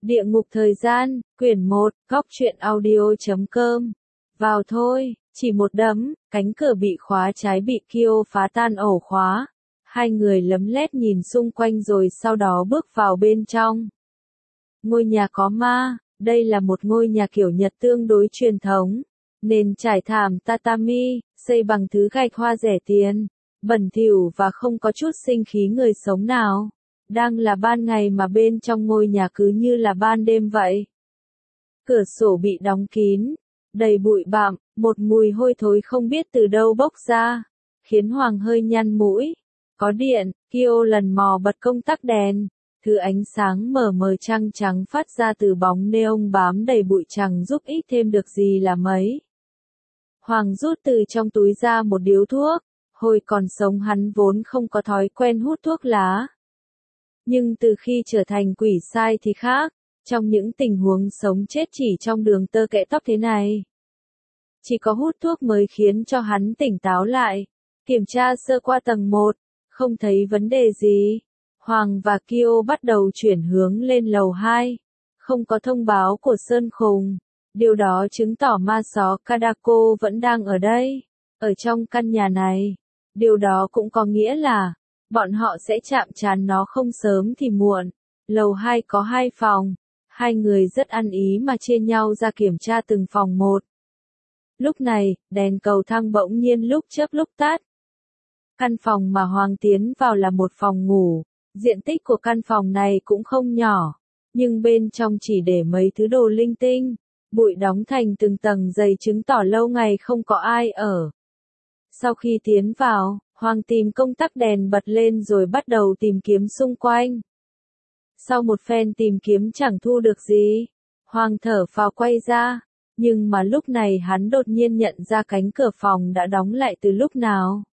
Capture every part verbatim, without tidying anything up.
Địa ngục thời gian, quyển một, góc truyện audio chấm com. Vào thôi, chỉ một đấm, cánh cửa bị khóa trái bị Kyo phá tan ổ khóa. Hai người lấm lét nhìn xung quanh rồi sau đó bước vào bên trong. Ngôi nhà có ma, đây là một ngôi nhà kiểu Nhật tương đối truyền thống. Nền trải thảm tatami, xây bằng thứ gạch hoa rẻ tiền, bẩn thỉu và không có chút sinh khí người sống nào. Đang là ban ngày mà bên trong ngôi nhà cứ như là ban đêm vậy. Cửa sổ bị đóng kín, đầy bụi bặm, một mùi hôi thối không biết từ đâu bốc ra, khiến Hoàng hơi nhăn mũi. Có điện, Kyo lần mò bật công tắc đèn, thứ ánh sáng mờ mờ trăng trắng phát ra từ bóng neon bám đầy bụi chẳng giúp ích thêm được gì là mấy. Hoàng rút từ trong túi ra một điếu thuốc, hồi còn sống hắn vốn không có thói quen hút thuốc lá. Nhưng từ khi trở thành quỷ sai thì khác, trong những tình huống sống chết chỉ trong đường tơ kẽ tóc thế này. Chỉ có hút thuốc mới khiến cho hắn tỉnh táo lại. Kiểm tra sơ qua tầng một, không thấy vấn đề gì. Hoàng và Kyo bắt đầu chuyển hướng lên lầu hai. Không có thông báo của Sơn Khùng. Điều đó chứng tỏ ma só Kadako vẫn đang ở đây, ở trong căn nhà này. Điều đó cũng có nghĩa là bọn họ sẽ chạm trán nó không sớm thì muộn. Lầu hai có hai phòng. Hai người rất ăn ý mà chia nhau ra kiểm tra từng phòng một. Lúc này, đèn cầu thang bỗng nhiên lúc chớp lúc tắt. Căn phòng mà Hoàng tiến vào là một phòng ngủ. Diện tích của căn phòng này cũng không nhỏ. Nhưng bên trong chỉ để mấy thứ đồ linh tinh. Bụi đóng thành từng tầng dày chứng tỏ lâu ngày không có ai ở. Sau khi tiến vào, Hoàng tìm công tắc đèn bật lên rồi bắt đầu tìm kiếm xung quanh. Sau một phen tìm kiếm chẳng thu được gì, Hoàng thở phào quay ra, nhưng mà lúc này hắn đột nhiên nhận ra cánh cửa phòng đã đóng lại từ lúc nào.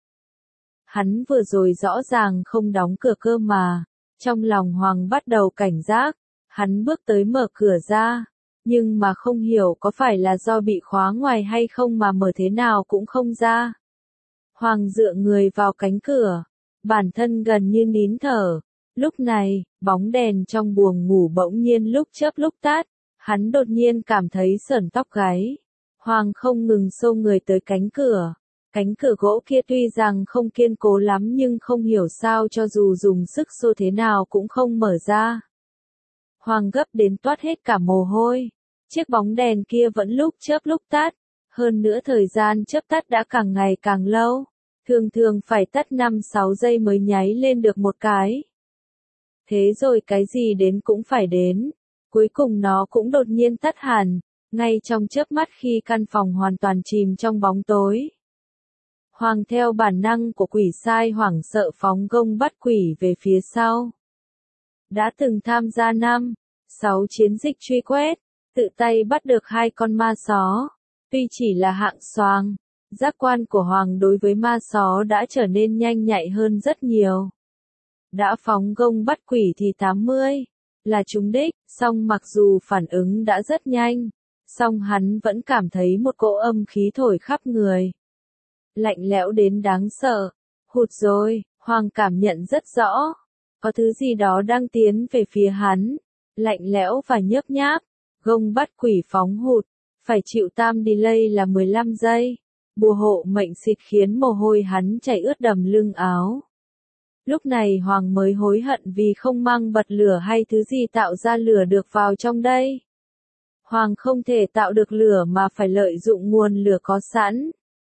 Hắn vừa rồi rõ ràng không đóng cửa cơ mà, trong lòng Hoàng bắt đầu cảnh giác, hắn bước tới mở cửa ra, nhưng mà không hiểu có phải là do bị khóa ngoài hay không mà mở thế nào cũng không ra. Hoàng dựa người vào cánh cửa, bản thân gần như nín thở. Lúc này, bóng đèn trong buồng ngủ bỗng nhiên lúc chớp lúc tắt, hắn đột nhiên cảm thấy sởn tóc gáy. Hoàng không ngừng xô người tới cánh cửa. Cánh cửa gỗ kia tuy rằng không kiên cố lắm nhưng không hiểu sao cho dù dùng sức xô thế nào cũng không mở ra. Hoàng gấp đến toát hết cả mồ hôi. Chiếc bóng đèn kia vẫn lúc chớp lúc tắt. Hơn nữa thời gian chớp tắt đã càng ngày càng lâu. Thường thường phải tắt năm sáu giây mới nháy lên được một cái. Thế rồi cái gì đến cũng phải đến. Cuối cùng nó cũng đột nhiên tắt hẳn, ngay trong chớp mắt khi căn phòng hoàn toàn chìm trong bóng tối. Hoàng theo bản năng của quỷ sai hoảng sợ phóng gông bắt quỷ về phía sau. Đã từng tham gia năm, sáu chiến dịch truy quét, tự tay bắt được hai con ma só. Tuy chỉ là hạng xoàng, giác quan của Hoàng đối với ma só đã trở nên nhanh nhạy hơn rất nhiều. Đã phóng gông bắt quỷ thì tám mươi, là trúng đích, song mặc dù phản ứng đã rất nhanh, song hắn vẫn cảm thấy một cỗ âm khí thổi khắp người. Lạnh lẽo đến đáng sợ, hụt rồi, Hoàng cảm nhận rất rõ, có thứ gì đó đang tiến về phía hắn, lạnh lẽo và nhớp nháp, gông bắt quỷ phóng hụt, phải chịu tam delay là mười lăm giây, bùa hộ mệnh xịt khiến mồ hôi hắn chảy ướt đầm lưng áo. Lúc này Hoàng mới hối hận vì không mang bật lửa hay thứ gì tạo ra lửa được vào trong đây. Hoàng không thể tạo được lửa mà phải lợi dụng nguồn lửa có sẵn.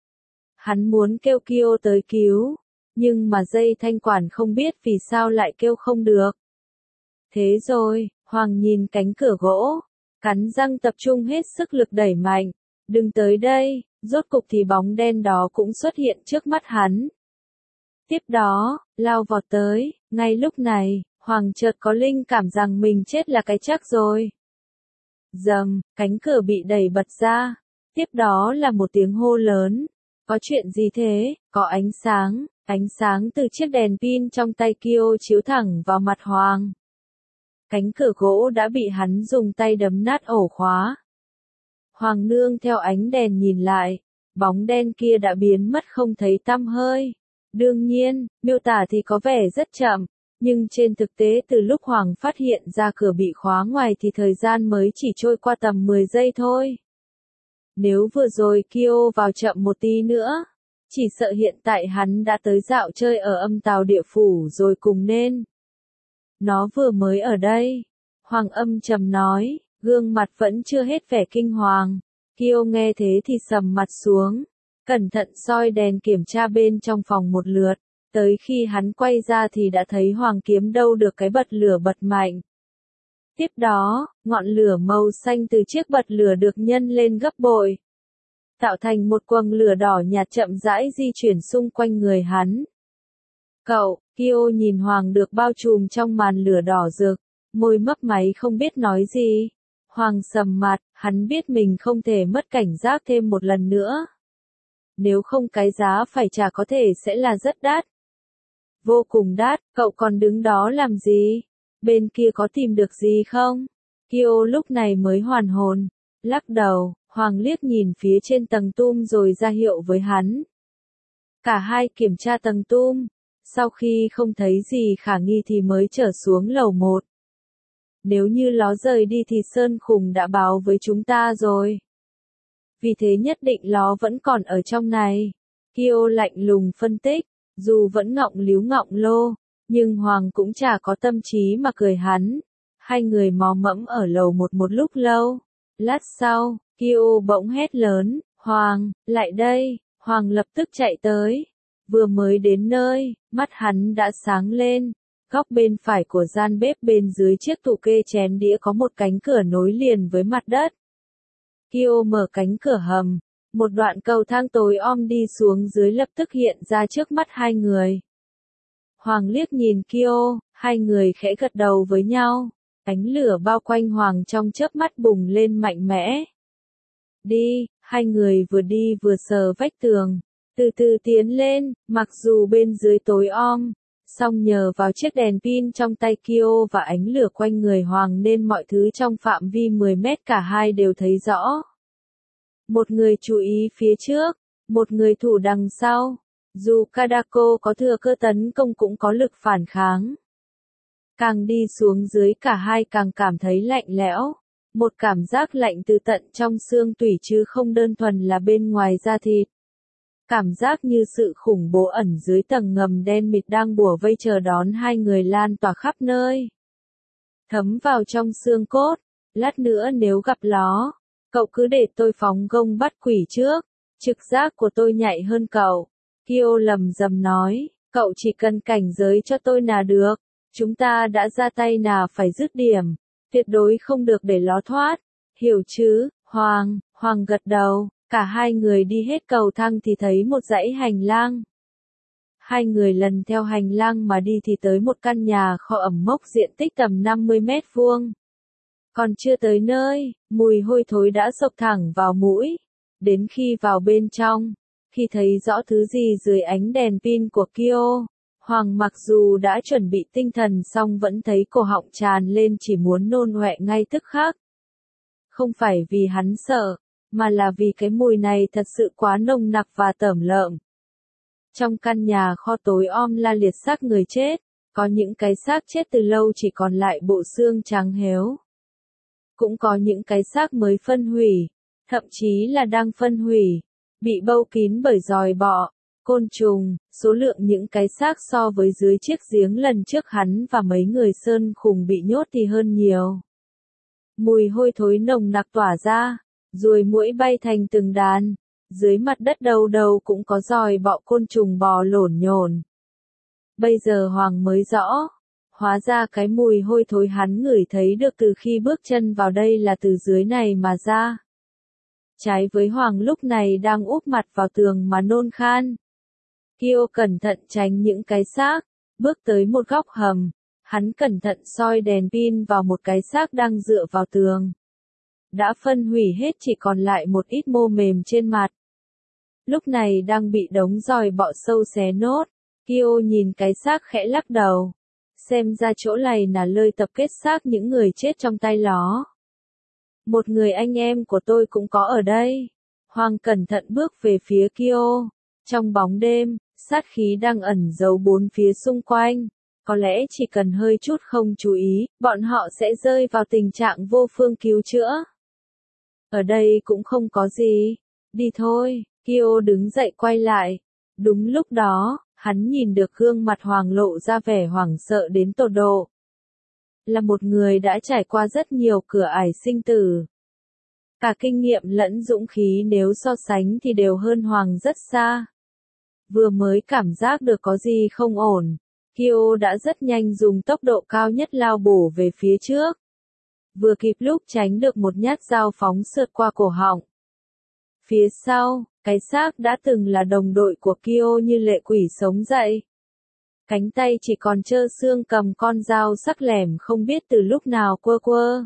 Hắn muốn kêu Kyo tới cứu, nhưng mà dây thanh quản không biết vì sao lại kêu không được. Thế rồi, Hoàng nhìn cánh cửa gỗ, cắn răng tập trung hết sức lực đẩy mạnh. Đừng tới đây, rốt cục thì bóng đen đó cũng xuất hiện trước mắt hắn. Tiếp đó, lao vọt tới, ngay lúc này, Hoàng chợt có linh cảm rằng mình chết là cái chắc rồi. Dầm, cánh cửa bị đẩy bật ra, tiếp đó là một tiếng hô lớn. Có chuyện gì thế? Có ánh sáng, ánh sáng từ chiếc đèn pin trong tay Kyo chiếu thẳng vào mặt Hoàng. Cánh cửa gỗ đã bị hắn dùng tay đấm nát ổ khóa. Hoàng nương theo ánh đèn nhìn lại, bóng đen kia đã biến mất không thấy tăm hơi. Đương nhiên, miêu tả thì có vẻ rất chậm, Nhưng trên thực tế từ lúc Hoàng phát hiện ra cửa bị khóa ngoài thì thời gian mới chỉ trôi qua tầm mười giây thôi. Nếu vừa rồi Kyo vào chậm một tí nữa, chỉ sợ hiện tại hắn đã tới dạo chơi ở âm tào địa phủ rồi cùng nên. Nó vừa mới ở đây. Hoàng âm trầm nói, gương mặt vẫn chưa hết vẻ kinh hoàng. Kyo nghe thế thì sầm mặt xuống, cẩn thận soi đèn kiểm tra bên trong phòng một lượt. Tới khi hắn quay ra thì đã thấy Hoàng kiếm đâu được cái bật lửa bật mạnh. Tiếp đó, ngọn lửa màu xanh từ chiếc bật lửa được nhân lên gấp bội, tạo thành một quầng lửa đỏ nhạt chậm rãi di chuyển xung quanh người hắn. Cậu, Kyo nhìn Hoàng được bao trùm trong màn lửa đỏ rực, môi mấp máy không biết nói gì. Hoàng sầm mặt, hắn biết mình không thể mất cảnh giác thêm một lần nữa. Nếu không cái giá phải trả có thể sẽ là rất đắt. Vô cùng đắt, cậu còn đứng đó làm gì? Bên kia có tìm được gì không? Kyo lúc này mới hoàn hồn, lắc đầu. Hoàng liếc nhìn phía trên tầng tum rồi ra hiệu với hắn. Cả hai kiểm tra tầng tum, sau khi không thấy gì khả nghi thì mới trở xuống lầu một. Nếu như nó rời đi thì Sơn Khùng đã báo với chúng ta rồi. Vì thế nhất định nó vẫn còn ở trong này. Kyo lạnh lùng phân tích, dù vẫn ngọng líu ngọng lô, nhưng Hoàng cũng chả có tâm trí mà cười hắn. Hai người mò mẫm ở lầu một một lúc lâu. Lát sau, Kyo bỗng hét lớn, Hoàng, lại đây. Hoàng lập tức chạy tới. Vừa mới đến nơi, mắt hắn đã sáng lên. Góc bên phải của gian bếp bên dưới chiếc tủ kê chén đĩa có một cánh cửa nối liền với mặt đất. Kyo mở cánh cửa hầm. Một đoạn cầu thang tối om đi xuống dưới lập tức hiện ra trước mắt hai người. Hoàng liếc nhìn Kyo, hai người khẽ gật đầu với nhau. Ánh lửa bao quanh Hoàng trong chớp mắt bùng lên mạnh mẽ. Đi, hai người vừa đi vừa sờ vách tường, từ từ tiến lên, mặc dù bên dưới tối om, song nhờ vào chiếc đèn pin trong tay Kyo và ánh lửa quanh người Hoàng nên mọi thứ trong phạm vi mười mét cả hai đều thấy rõ. Một người chú ý phía trước, một người thủ đằng sau. Dù Kadako có thừa cơ tấn công cũng có lực phản kháng. Càng đi xuống dưới cả hai càng cảm thấy lạnh lẽo. Một cảm giác lạnh từ tận trong xương tủy chứ không đơn thuần là bên ngoài da thịt. Cảm giác như sự khủng bố ẩn dưới tầng ngầm đen mịt đang bủa vây chờ đón hai người lan tỏa khắp nơi. Thấm vào trong xương cốt. Lát nữa nếu gặp nó, cậu cứ để tôi phóng gông bắt quỷ trước. Trực giác của tôi nhạy hơn cậu. Kyo lầm rầm nói, cậu chỉ cần cảnh giới cho tôi là được. Chúng ta đã ra tay là phải dứt điểm. Tuyệt đối không được để ló thoát. Hiểu chứ, Hoàng, Hoàng gật đầu. Cả hai người đi hết cầu thang thì thấy một dãy hành lang. Hai người lần theo hành lang mà đi thì tới một căn nhà kho ẩm mốc diện tích tầm năm mươi mét vuông. Còn chưa tới nơi, mùi hôi thối đã xộc thẳng vào mũi. Đến khi vào bên trong, khi thấy rõ thứ gì dưới ánh đèn pin của Kyo, Hoàng mặc dù đã chuẩn bị tinh thần song vẫn thấy cổ họng tràn lên chỉ muốn nôn ọe ngay tức khắc. Không phải vì hắn sợ, mà là vì cái mùi này thật sự quá nồng nặc và tởm lợm. Trong căn nhà kho tối om la liệt xác người chết, có những cái xác chết từ lâu chỉ còn lại bộ xương trắng héo. Cũng có những cái xác mới phân hủy, thậm chí là đang phân hủy, bị bâu kín bởi giòi bọ, côn trùng. Số lượng những cái xác so với dưới chiếc giếng lần trước hắn và mấy người Sơn Khùng bị nhốt thì hơn nhiều. Mùi hôi thối nồng nặc tỏa ra, ruồi muỗi bay thành từng đàn, dưới mặt đất đâu đâu cũng có giòi bọ côn trùng bò lổn nhổn. Bây giờ Hoàng mới rõ, hóa ra cái mùi hôi thối hắn ngửi thấy được từ khi bước chân vào đây là từ dưới này mà ra. Trái với Hoàng lúc này đang úp mặt vào tường mà nôn khan. Kyo cẩn thận tránh những cái xác, bước tới một góc hầm, hắn cẩn thận soi đèn pin vào một cái xác đang dựa vào tường. Đã phân hủy hết chỉ còn lại một ít mô mềm trên mặt. Lúc này đang bị đống giòi bọ sâu xé nốt, Kyo nhìn cái xác khẽ lắc đầu. Xem ra chỗ này là nơi tập kết xác những người chết trong tay nó. Một người anh em của tôi cũng có ở đây. Hoàng cẩn thận bước về phía Kyo. Trong bóng đêm, sát khí đang ẩn giấu bốn phía xung quanh. Có lẽ chỉ cần hơi chút không chú ý, bọn họ sẽ rơi vào tình trạng vô phương cứu chữa. Ở đây cũng không có gì. Đi thôi, Kyo đứng dậy quay lại. Đúng lúc đó, hắn nhìn được gương mặt Hoàng lộ ra vẻ hoảng sợ đến tột độ. Là một người đã trải qua rất nhiều cửa ải sinh tử. Cả kinh nghiệm lẫn dũng khí nếu so sánh thì đều hơn Hoàng rất xa. Vừa mới cảm giác được có gì không ổn, Kyo đã rất nhanh dùng tốc độ cao nhất lao bổ về phía trước. Vừa kịp lúc tránh được một nhát dao phóng sượt qua cổ họng. Phía sau, cái xác đã từng là đồng đội của Kyo như lệ quỷ sống dậy. Cánh tay chỉ còn trơ xương cầm con dao sắc lẻm không biết từ lúc nào quơ quơ.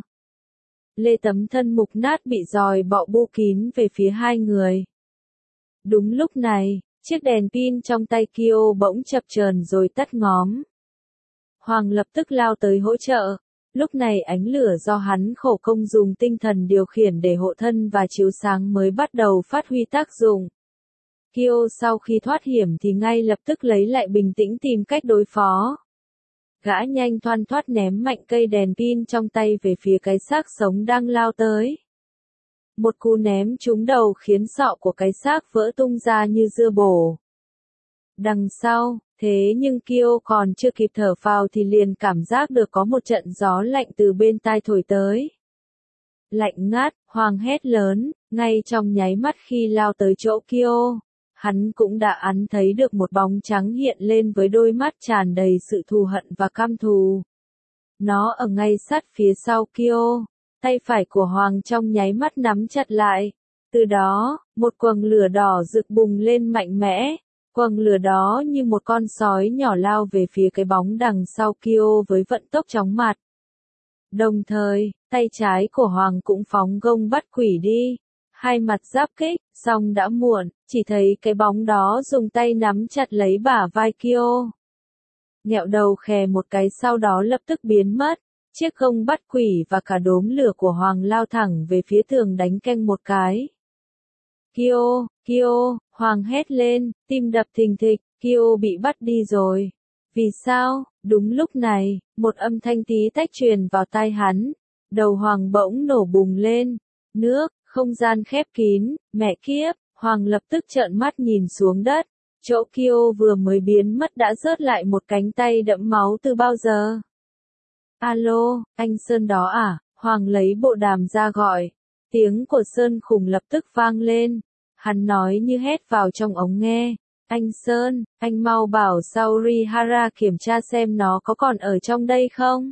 Lê tấm thân mục nát bị giòi bọ bu kín về phía hai người. Đúng lúc này, chiếc đèn pin trong tay Kyo bỗng chập chờn rồi tắt ngóm. Hoàng lập tức lao tới hỗ trợ. Lúc này ánh lửa do hắn khổ công dùng tinh thần điều khiển để hộ thân và chiếu sáng mới bắt đầu phát huy tác dụng. Kyo sau khi thoát hiểm thì ngay lập tức lấy lại bình tĩnh tìm cách đối phó. Gã nhanh thoăn thoắt ném mạnh cây đèn pin trong tay về phía cái xác sống đang lao tới. Một cú ném trúng đầu khiến sọ của cái xác vỡ tung ra như dưa bổ. Đằng sau, thế nhưng Kyo còn chưa kịp thở phào thì liền cảm giác được có một trận gió lạnh từ bên tai thổi tới. Lạnh ngắt, Hoàng hét lớn, ngay trong nháy mắt khi lao tới chỗ Kyo, hắn cũng đã ẵn thấy được một bóng trắng hiện lên với đôi mắt tràn đầy sự thù hận và căm thù. Nó ở ngay sát phía sau Kyo, tay phải của Hoàng trong nháy mắt nắm chặt lại. Từ đó, một quầng lửa đỏ rực bùng lên mạnh mẽ. Quầng lửa đó như một con sói nhỏ lao về phía cái bóng đằng sau Kyo với vận tốc chóng mặt. Đồng thời, tay trái của Hoàng cũng phóng gông bắt quỷ đi. Hai mặt giáp kích, song đã muộn, chỉ thấy cái bóng đó dùng tay nắm chặt lấy bả vai Kyo. Nghẹo đầu khè một cái sau đó lập tức biến mất. Chiếc gông bắt quỷ và cả đốm lửa của Hoàng lao thẳng về phía tường đánh keng một cái. Kyo, Kyo, Hoàng hét lên, tim đập thình thịch, Kyo bị bắt đi rồi. Vì sao? Đúng lúc này, một âm thanh tí tách truyền vào tai hắn. Đầu Hoàng bỗng nổ bùng lên. Nước, không gian khép kín, mẹ kiếp, Hoàng lập tức trợn mắt nhìn xuống đất. Chỗ Kyo vừa mới biến mất đã rớt lại một cánh tay đẫm máu từ bao giờ. Alo, anh Sơn đó à? Hoàng lấy bộ đàm ra gọi. Tiếng của Sơn Khủng lập tức vang lên. Hắn nói như hét vào trong ống nghe. Anh Sơn, anh mau bảo Saurihara kiểm tra xem nó có còn ở trong đây không?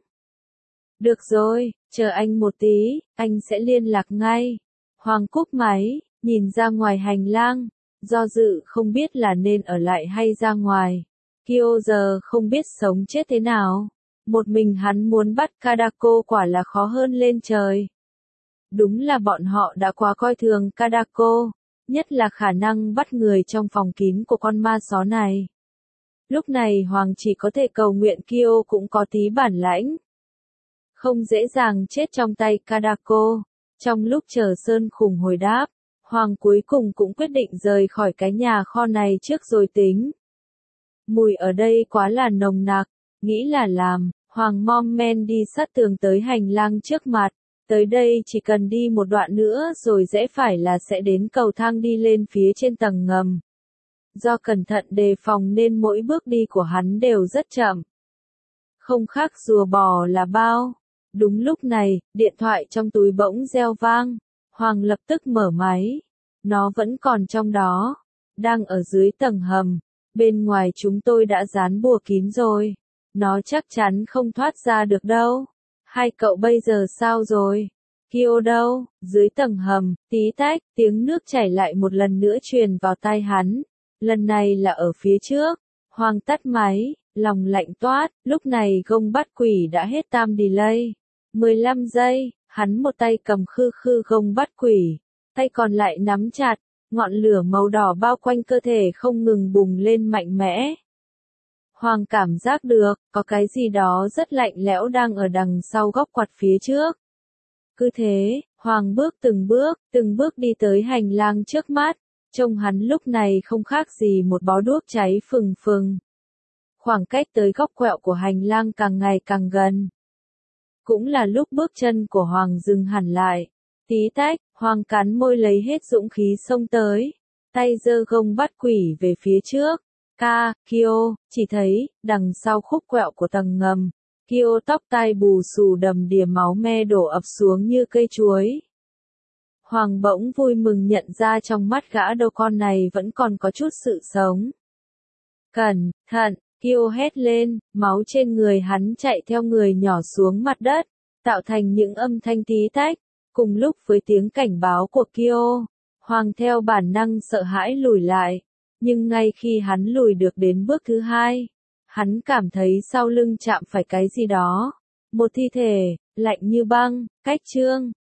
Được rồi, chờ anh một tí, anh sẽ liên lạc ngay. Hoàng cúp máy, nhìn ra ngoài hành lang. Do dự không biết là nên ở lại hay ra ngoài. Kyo giờ không biết sống chết thế nào. Một mình hắn muốn bắt Kadako quả là khó hơn lên trời. Đúng là bọn họ đã quá coi thường Kadako, nhất là khả năng bắt người trong phòng kín của con ma só này. Lúc này Hoàng chỉ có thể cầu nguyện Kyo cũng có tí bản lãnh. Không dễ dàng chết trong tay Kadako. Trong lúc chờ Sơn Khủng hồi đáp, Hoàng cuối cùng cũng quyết định rời khỏi cái nhà kho này trước rồi tính. Mùi ở đây quá là nồng nặc, nghĩ là làm. Hoàng mom men đi sát tường tới hành lang trước mặt, tới đây chỉ cần đi một đoạn nữa rồi rẽ phải là sẽ đến cầu thang đi lên phía trên tầng ngầm. Do cẩn thận đề phòng nên mỗi bước đi của hắn đều rất chậm. Không khác rùa bò là bao. Đúng lúc này, điện thoại trong túi bỗng reo vang. Hoàng lập tức mở máy. Nó vẫn còn trong đó. Đang ở dưới tầng hầm. Bên ngoài chúng tôi đã dán bùa kín rồi. Nó chắc chắn không thoát ra được đâu. Hai cậu bây giờ sao rồi? Kyo đâu? Dưới tầng hầm, tí tách, tiếng nước chảy lại một lần nữa truyền vào tai hắn. Lần này là ở phía trước. Hoàng tắt máy, lòng lạnh toát, lúc này gông bắt quỷ đã hết tam delay. mười lăm giây, hắn một tay cầm khư khư gông bắt quỷ, tay còn lại nắm chặt, ngọn lửa màu đỏ bao quanh cơ thể không ngừng bùng lên mạnh mẽ. Hoàng cảm giác được, có cái gì đó rất lạnh lẽo đang ở đằng sau góc quạt phía trước. Cứ thế, Hoàng bước từng bước, từng bước đi tới hành lang trước mắt, trông hắn lúc này không khác gì một bó đuốc cháy phừng phừng. Khoảng cách tới góc quẹo của hành lang càng ngày càng gần. Cũng là lúc bước chân của Hoàng dừng hẳn lại. Tí tách, Hoàng cắn môi lấy hết dũng khí xông tới. Tay giơ gông bắt quỷ về phía trước. Ca, Kyo, chỉ thấy, đằng sau khúc quẹo của tầng ngầm, Kyo tóc tai bù xù đầm đìa máu me đổ ập xuống như cây chuối. Hoàng bỗng vui mừng nhận ra trong mắt gã đâu con này vẫn còn có chút sự sống. Cẩn thận, Kyo hét lên, máu trên người hắn chạy theo người nhỏ xuống mặt đất, tạo thành những âm thanh tí tách, cùng lúc với tiếng cảnh báo của Kyo. Hoàng theo bản năng sợ hãi lùi lại, nhưng ngay khi hắn lùi được đến bước thứ hai, hắn cảm thấy sau lưng chạm phải cái gì đó. Một thi thể, lạnh như băng, cách Trương,